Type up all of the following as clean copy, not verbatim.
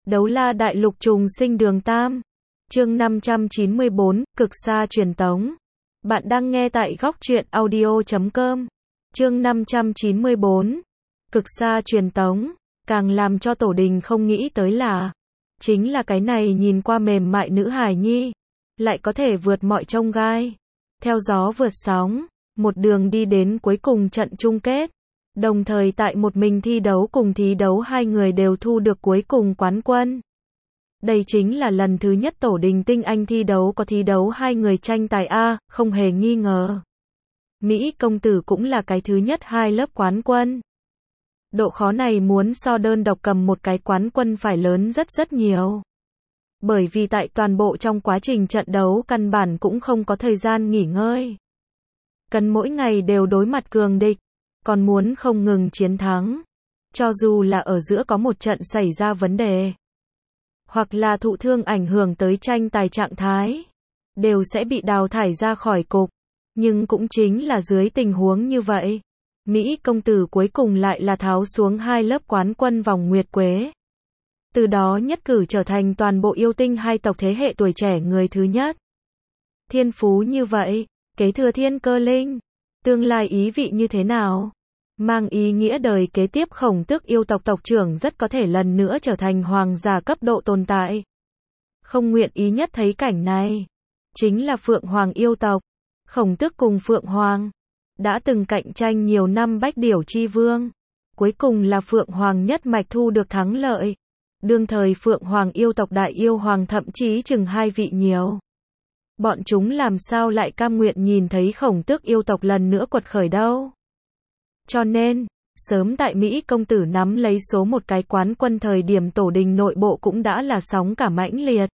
Đấu La Đại Lục trùng sinh đường Tam. Chương 594, cực xa truyền tống. Bạn đang nghe tại góc truyện audio.com. Chương 594, cực xa truyền tống. Càng làm cho Tổ Đình không nghĩ tới là, chính là cái này nhìn qua mềm mại nữ hài nhi, lại có thể vượt mọi chông gai, theo gió vượt sóng, một đường đi đến cuối cùng trận chung kết. Đồng thời tại một mình thi đấu cùng thí đấu hai người đều thu được cuối cùng quán quân. Đây chính là lần thứ nhất Tổ Đình Tinh Anh thi đấu có thí đấu hai người tranh tài A, không hề nghi ngờ. Mỹ công tử cũng là cái thứ nhất hai lớp quán quân. Độ khó này muốn so đơn độc cầm một cái quán quân phải lớn rất rất nhiều. Bởi vì tại toàn bộ trong quá trình trận đấu căn bản cũng không có thời gian nghỉ ngơi. Cần mỗi ngày đều đối mặt cường địch, còn muốn không ngừng chiến thắng. Cho dù là ở giữa có một trận xảy ra vấn đề, hoặc là thụ thương ảnh hưởng tới tranh tài trạng thái, đều sẽ bị đào thải ra khỏi cục. Nhưng cũng chính là dưới tình huống như vậy, Mỹ công tử cuối cùng lại là tháo xuống hai lớp quán quân vòng nguyệt quế. Từ đó nhất cử trở thành toàn bộ yêu tinh hai tộc thế hệ tuổi trẻ người thứ nhất. Thiên phú như vậy, kế thừa thiên cơ linh, tương lai ý vị như thế nào? Mang ý nghĩa đời kế tiếp Khổng Tước yêu tộc tộc trưởng rất có thể lần nữa trở thành hoàng giả cấp độ tồn tại. Không nguyện ý nhất thấy cảnh này, chính là Phượng Hoàng yêu tộc. Khổng Tước cùng Phượng Hoàng đã từng cạnh tranh nhiều năm bách điểu chi vương. Cuối cùng là Phượng Hoàng nhất mạch thu được thắng lợi. Đương thời Phượng Hoàng yêu tộc đại yêu hoàng thậm chí chừng hai vị nhiều. Bọn chúng làm sao lại cam nguyện nhìn thấy Khổng Tước yêu tộc lần nữa quật khởi đâu. Cho nên, sớm tại Mỹ công tử nắm lấy số một cái quán quân thời điểm Tổ Đình nội bộ cũng đã là sóng cả mãnh liệt.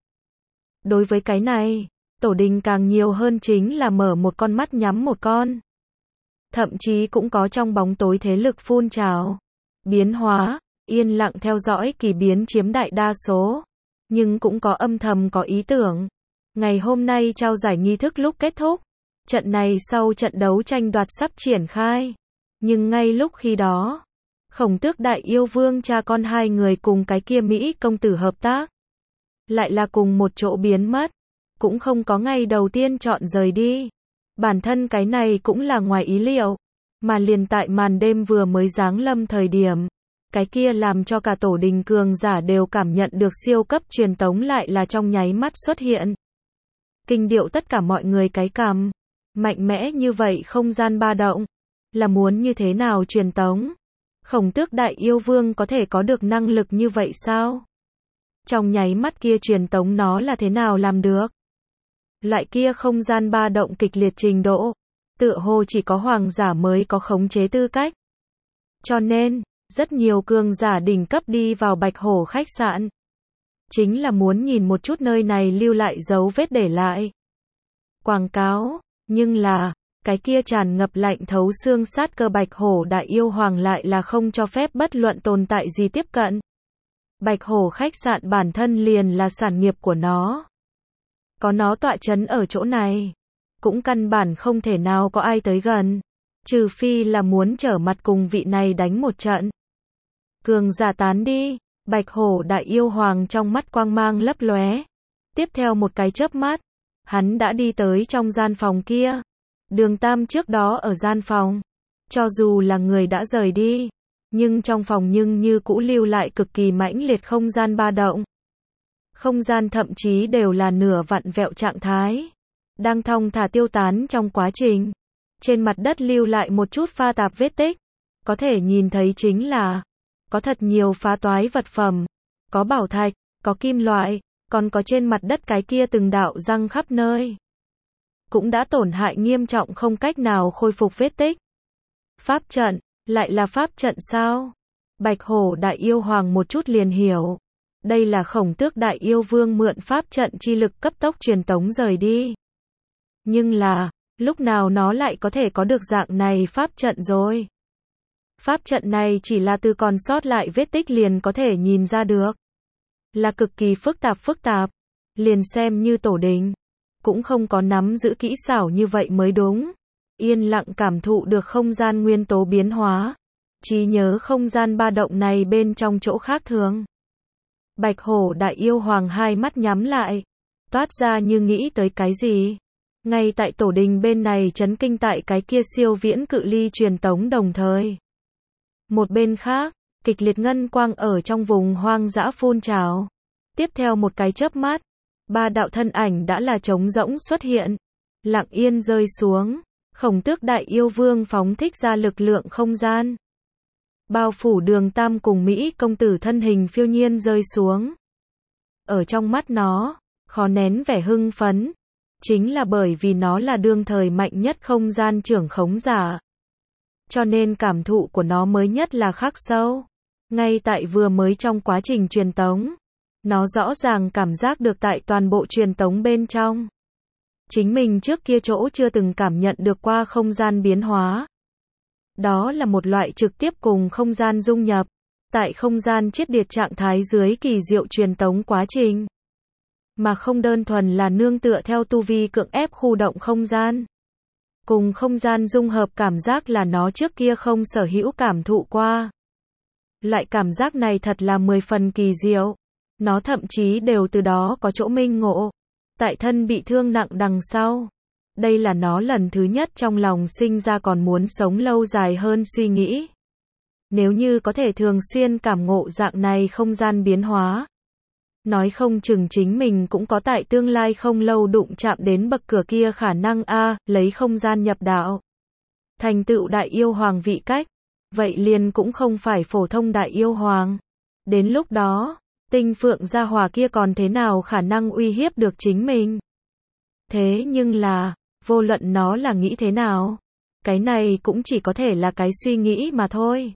Đối với cái này, Tổ Đình càng nhiều hơn chính là mở một con mắt nhắm một con. Thậm chí cũng có trong bóng tối thế lực phun trào, biến hóa, yên lặng theo dõi kỳ biến chiếm đại đa số. Nhưng cũng có âm thầm có ý tưởng. Ngày hôm nay trao giải nghi thức lúc kết thúc, trận này sau trận đấu tranh đoạt sắp triển khai. Nhưng ngay lúc khi đó, Khổng Tước đại yêu vương cha con hai người cùng cái kia Mỹ công tử hợp tác, lại là cùng một chỗ biến mất, cũng không có ngày đầu tiên chọn rời đi. Bản thân cái này cũng là ngoài ý liệu, mà liền tại màn đêm vừa mới giáng lâm thời điểm, cái kia làm cho cả Tổ Đình cường giả đều cảm nhận được siêu cấp truyền tống lại là trong nháy mắt xuất hiện. Kinh điệu tất cả mọi người cái cằm, mạnh mẽ như vậy không gian ba động, là muốn như thế nào truyền tống? Khổng Tước đại yêu vương có thể có được năng lực như vậy sao? Trong nháy mắt kia truyền tống nó là thế nào làm được? Loại kia không gian ba động kịch liệt trình độ, tựa hồ chỉ có hoàng giả mới có khống chế tư cách. Cho nên, rất nhiều cường giả đỉnh cấp đi vào Bạch Hổ khách sạn, chính là muốn nhìn một chút nơi này lưu lại dấu vết để lại. Quảng cáo, nhưng là, cái kia tràn ngập lạnh thấu xương sát cơ Bạch Hổ đại yêu hoàng lại là không cho phép bất luận tồn tại gì tiếp cận. Bạch Hổ khách sạn bản thân liền là sản nghiệp của nó. Có nó tọa trấn ở chỗ này, cũng căn bản không thể nào có ai tới gần, trừ phi là muốn trở mặt cùng vị này đánh một trận. Cường giả tán đi, Bạch Hổ đại yêu hoàng trong mắt quang mang lấp lóe. Tiếp theo một cái chớp mắt, hắn đã đi tới trong gian phòng kia. Đường Tam trước đó ở gian phòng, cho dù là người đã rời đi, nhưng trong phòng nhưng như cũ lưu lại cực kỳ mãnh liệt không gian ba động. Không gian thậm chí đều là nửa vặn vẹo trạng thái, đang thong thả tiêu tán trong quá trình. Trên mặt đất lưu lại một chút pha tạp vết tích, có thể nhìn thấy chính là, có thật nhiều phá toái vật phẩm, có bảo thạch, có kim loại, còn có trên mặt đất cái kia từng đạo răng khắp nơi. Cũng đã tổn hại nghiêm trọng không cách nào khôi phục vết tích. Pháp trận, lại là pháp trận sao? Bạch Hổ đại yêu hoàng một chút liền hiểu. Đây là Khổng Tước đại yêu vương mượn pháp trận chi lực cấp tốc truyền tống rời đi. Nhưng là, lúc nào nó lại có thể có được dạng này pháp trận rồi? Pháp trận này chỉ là từ còn sót lại vết tích liền có thể nhìn ra được. Là cực kỳ phức tạp. Liền xem như Tổ Đình cũng không có nắm giữ kỹ xảo như vậy mới đúng. Yên lặng cảm thụ được không gian nguyên tố biến hóa, trí nhớ không gian ba động này bên trong chỗ khác thường. Bạch hổ đại yêu hoàng hai mắt nhắm lại, toát ra như nghĩ tới cái gì. Ngay tại tổ đình bên này chấn kinh tại cái kia siêu viễn cự ly truyền tống đồng thời. Một bên khác, kịch liệt ngân quang ở trong vùng hoang dã phun trào. Tiếp theo một cái chớp mắt, ba đạo thân ảnh đã là trống rỗng xuất hiện, lặng yên rơi xuống. Khổng Tước đại yêu vương phóng thích ra lực lượng không gian, bao phủ Đường Tam cùng Mỹ công tử thân hình phiêu nhiên rơi xuống. Ở trong mắt nó, khó nén vẻ hưng phấn, chính là bởi vì nó là đương thời mạnh nhất không gian trưởng khống giả. Cho nên cảm thụ của nó mới nhất là khắc sâu. Ngay tại vừa mới trong quá trình truyền tống, nó rõ ràng cảm giác được tại toàn bộ truyền tống bên trong. Chính mình trước kia chỗ chưa từng cảm nhận được qua không gian biến hóa. Đó là một loại trực tiếp cùng không gian dung nhập, tại không gian chiết điệt trạng thái dưới kỳ diệu truyền tống quá trình. Mà không đơn thuần là nương tựa theo tu vi cưỡng ép khu động không gian. Cùng không gian dung hợp cảm giác là nó trước kia không sở hữu cảm thụ qua. Loại cảm giác này thật là 10 phần kỳ diệu. Nó thậm chí đều từ đó có chỗ minh ngộ. Tại thân bị thương nặng đằng sau. Đây là nó lần thứ nhất trong lòng sinh ra còn muốn sống lâu dài hơn suy nghĩ. Nếu như có thể thường xuyên cảm ngộ dạng này không gian biến hóa. Nói không chừng chính mình cũng có tại tương lai không lâu đụng chạm đến bậc cửa kia khả năng lấy không gian nhập đạo. Thành tựu đại yêu hoàng vị cách. Vậy liền cũng không phải phổ thông đại yêu hoàng. Đến lúc đó, Tinh Phượng gia hỏa kia còn thế nào khả năng uy hiếp được chính mình. Thế nhưng là, vô luận nó là nghĩ thế nào, cái này cũng chỉ có thể là cái suy nghĩ mà thôi.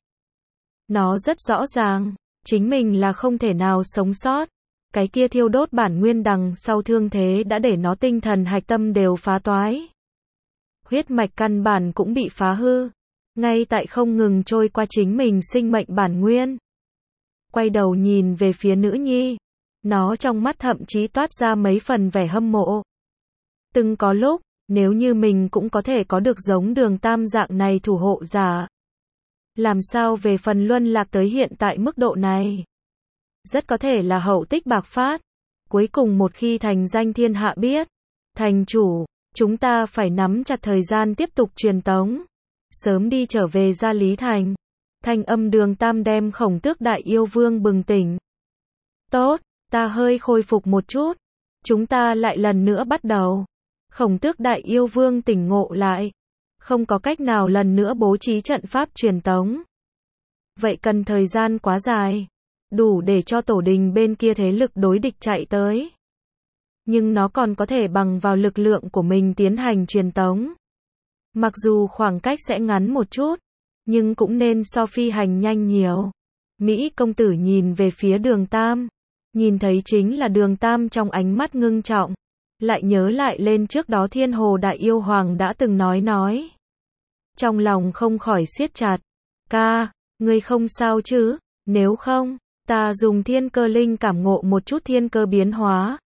Nó rất rõ ràng, chính mình là không thể nào sống sót. Cái kia thiêu đốt bản nguyên đằng sau thương thế đã để nó tinh thần hạch tâm đều phá toái. Huyết mạch căn bản cũng bị phá hư. Ngay tại không ngừng trôi qua chính mình sinh mệnh bản nguyên. Quay đầu nhìn về phía nữ nhi. Nó trong mắt thậm chí toát ra mấy phần vẻ hâm mộ. Từng có lúc, nếu như mình cũng có thể có được giống Đường Tam dạng này thủ hộ giả. Làm sao về phần luân lạc tới hiện tại mức độ này? Rất có thể là hậu tích bạc phát. Cuối cùng một khi thành danh thiên hạ biết. Thành chủ, chúng ta phải nắm chặt thời gian tiếp tục truyền tống. Sớm đi trở về Gia Lý Thành. Thanh âm Đường Tam đem Khổng Tước đại yêu vương bừng tỉnh. Tốt, ta hơi khôi phục một chút. Chúng ta lại lần nữa bắt đầu. Khổng Tước đại yêu vương tỉnh ngộ lại. Không có cách nào lần nữa bố trí trận pháp truyền tống. Vậy cần thời gian quá dài. Đủ để cho tổ đình bên kia thế lực đối địch chạy tới. Nhưng nó còn có thể bằng vào lực lượng của mình tiến hành truyền tống. Mặc dù khoảng cách sẽ ngắn một chút, nhưng cũng nên so phi hành nhanh nhiều. Mỹ công tử nhìn về phía Đường Tam. Nhìn thấy chính là Đường Tam trong ánh mắt ngưng trọng. Lại nhớ lại lên trước đó Thiên Hồ đại yêu hoàng đã từng nói. Trong lòng không khỏi siết chặt. Ca, ngươi không sao chứ? Nếu không, ta dùng thiên cơ linh cảm ngộ một chút thiên cơ biến hóa.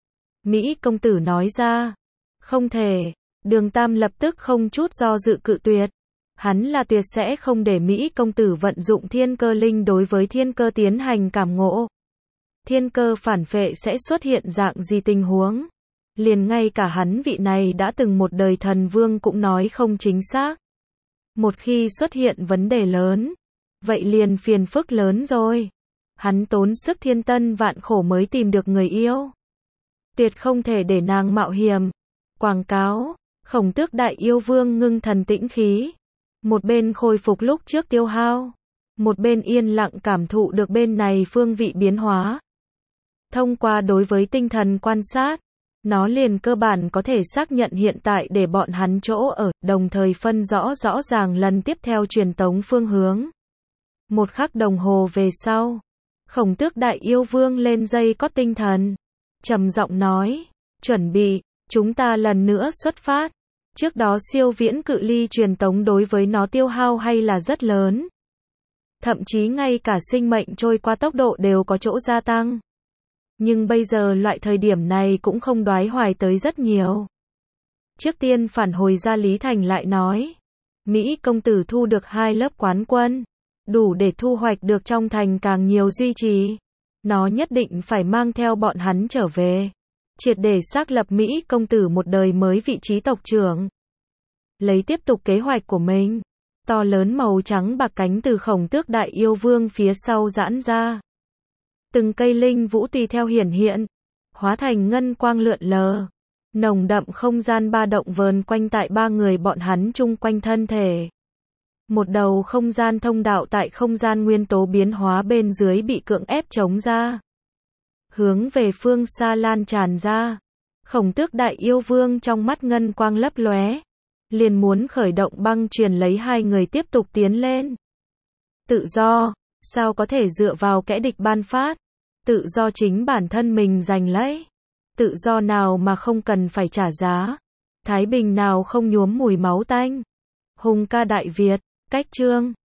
Mỹ công tử nói ra. Không thể. Đường Tam lập tức không chút do dự cự tuyệt. Hắn là tuyệt sẽ không để Mỹ công tử vận dụng thiên cơ linh đối với thiên cơ tiến hành cảm ngộ. Thiên cơ phản phệ sẽ xuất hiện dạng gì tình huống. Liền ngay cả hắn vị này đã từng một đời thần vương cũng nói không chính xác. Một khi xuất hiện vấn đề lớn, vậy liền phiền phức lớn rồi. Hắn tốn sức thiên tân vạn khổ mới tìm được người yêu. Tuyệt không thể để nàng mạo hiểm. Quảng cáo. Khổng Tước đại yêu vương ngưng thần tĩnh khí. Một bên khôi phục lúc trước tiêu hao. Một bên yên lặng cảm thụ được bên này phương vị biến hóa. Thông qua đối với tinh thần quan sát, nó liền cơ bản có thể xác nhận hiện tại để bọn hắn chỗ ở, đồng thời phân rõ ràng lần tiếp theo truyền tống phương hướng. Một khắc đồng hồ về sau, Khổng Tước đại yêu vương lên dây có tinh thần. Trầm giọng nói, chuẩn bị, chúng ta lần nữa xuất phát. Trước đó siêu viễn cự ly truyền tống đối với nó tiêu hao hay là rất lớn. Thậm chí ngay cả sinh mệnh trôi qua tốc độ đều có chỗ gia tăng. Nhưng bây giờ loại thời điểm này cũng không đoái hoài tới rất nhiều. Trước tiên phản hồi Gia Lý Thành lại nói. Mỹ công tử thu được 2 lớp quán quân. Đủ để thu hoạch được trong thành càng nhiều duy trì. Nó nhất định phải mang theo bọn hắn trở về. Triệt để xác lập Mỹ công tử một đời mới vị trí tộc trưởng. Lấy tiếp tục kế hoạch của mình. To lớn màu trắng bạc cánh từ Khổng Tước Đại Yêu Vương phía sau giãn ra. Từng cây linh vũ tùy theo hiển hiện. Hóa thành ngân quang lượn lờ. Nồng đậm không gian ba động vờn quanh tại ba người bọn hắn chung quanh thân thể. Một đầu không gian thông đạo tại không gian nguyên tố biến hóa bên dưới bị cưỡng ép chống ra. Hướng về phương xa lan tràn ra. Khổng Tước Đại Yêu Vương trong mắt ngân quang lấp lóe. Liền muốn khởi động băng truyền lấy hai người tiếp tục tiến lên. Tự do, sao có thể dựa vào kẻ địch ban phát? Tự do chính bản thân mình giành lấy. Tự do nào mà không cần phải trả giá? Thái bình nào không nhuốm mùi máu tanh? Hùng ca Đại Việt, cách chương